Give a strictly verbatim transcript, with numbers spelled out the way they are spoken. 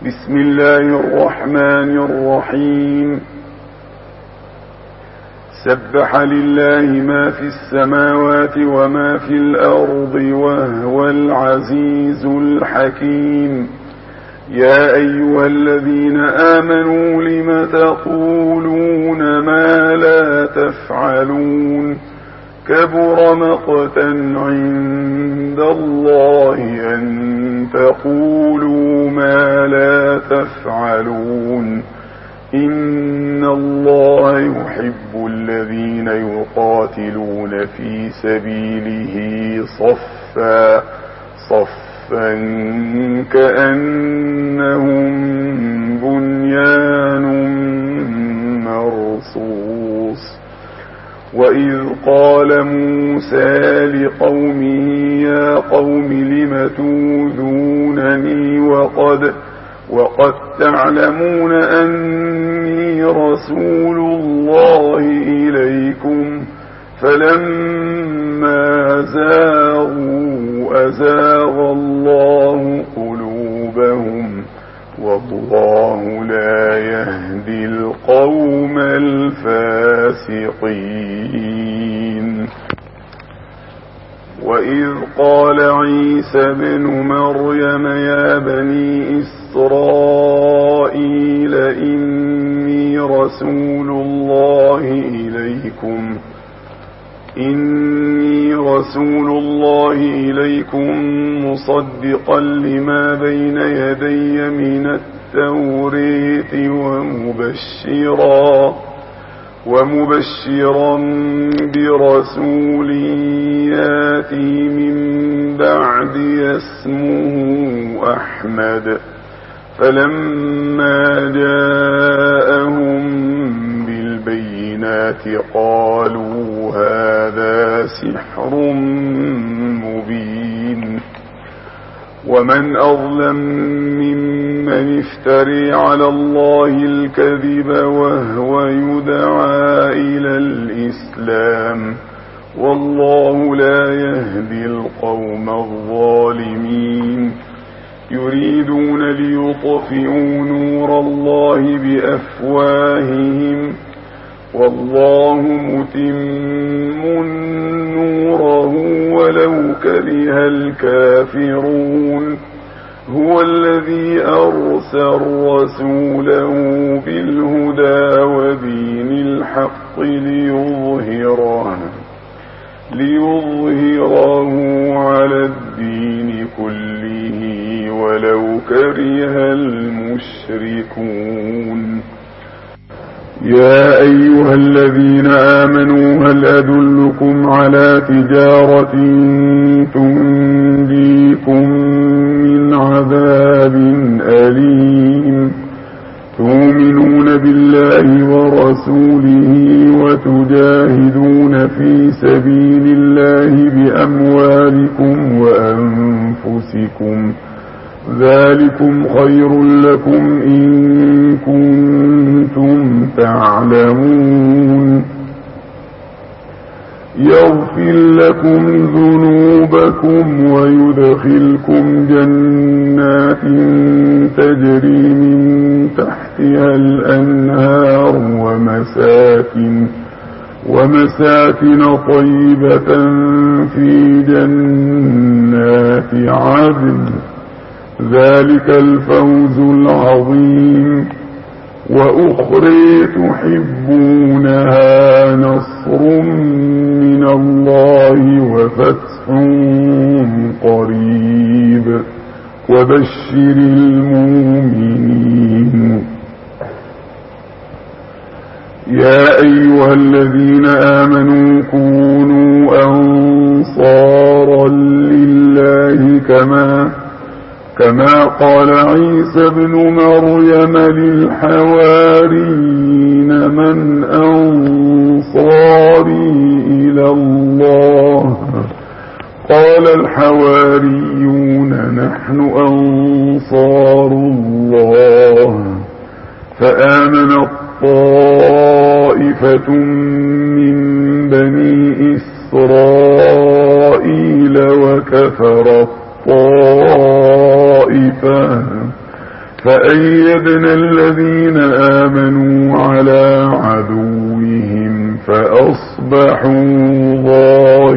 بسم الله الرحمن الرحيم. سبح لله ما في السماوات وما في الأرض وهو العزيز الحكيم. يا أيها الذين آمنوا لم تقولون ما لا تفعلون كبر مقتا عند الله أن تقولوا ما لا تفعلون. إن الله يحب الذين يقاتلون في سبيله صفا صفا كأنهم بنيان مرصوص. وإذ قال موسى لقومه يا قوم لم توذونني وقد وقد تعلمون أني رسول الله إليكم فلما زاغوا أزاغ الله قلوبهم والله لا يهدي القوم الفاسقين. وإذ قال عيسى بن مريم يا بني إسرائيل إني رسول الله إليكم إني رسول الله إليكم مصدقا لما بين يدي من التوراة ومبشرا ومبشرا برسول ياتي من بعد اسمه أحمد. فلما جاءهم بالبينات قالوا هذا سحر مبين. ومن أظلم ممن افتري على الله الكذب وهو يدعى إلى الإسلام والله لا يهدي القوم الظالمين. يريدون ليطفئوا نور الله بأفواههم والله متم نوره ولو كره الكافرون. هو الذي أرسل رسوله بالهدى ودين الحق ليظهره ليظهره على الدين كله ولو كره المشركون. يا أيها الذين آمنوا هل أدلكم على تجارة تنجيكم من عذاب أليم تؤمنون بالله ورسوله وتجاهدون في سبيل الله بأموالكم وأنفسكم ذلكم خير لكم إن كنتم تعلمون. يغفر لكم ذنوبكم ويدخلكم جنات تجري من تحتها الأنهار ومساكن ومساكن طيبة في جنات عدن ذلك الفوز العظيم. وأخرى تحبونها نصر من الله وفتح قريب وبشر المؤمنين. يا أيها الذين آمنوا كونوا أنصارا لله كما كما قال عيسى بن مريم للحواريين من أنصاري إلى الله قال الحواريون نحن أنصار الله. فآمن الطائفة من بني إسرائيل وكفر الطائفة فأيدنا الذين آمنوا على عدوهم فأصبحوا ظاهرين.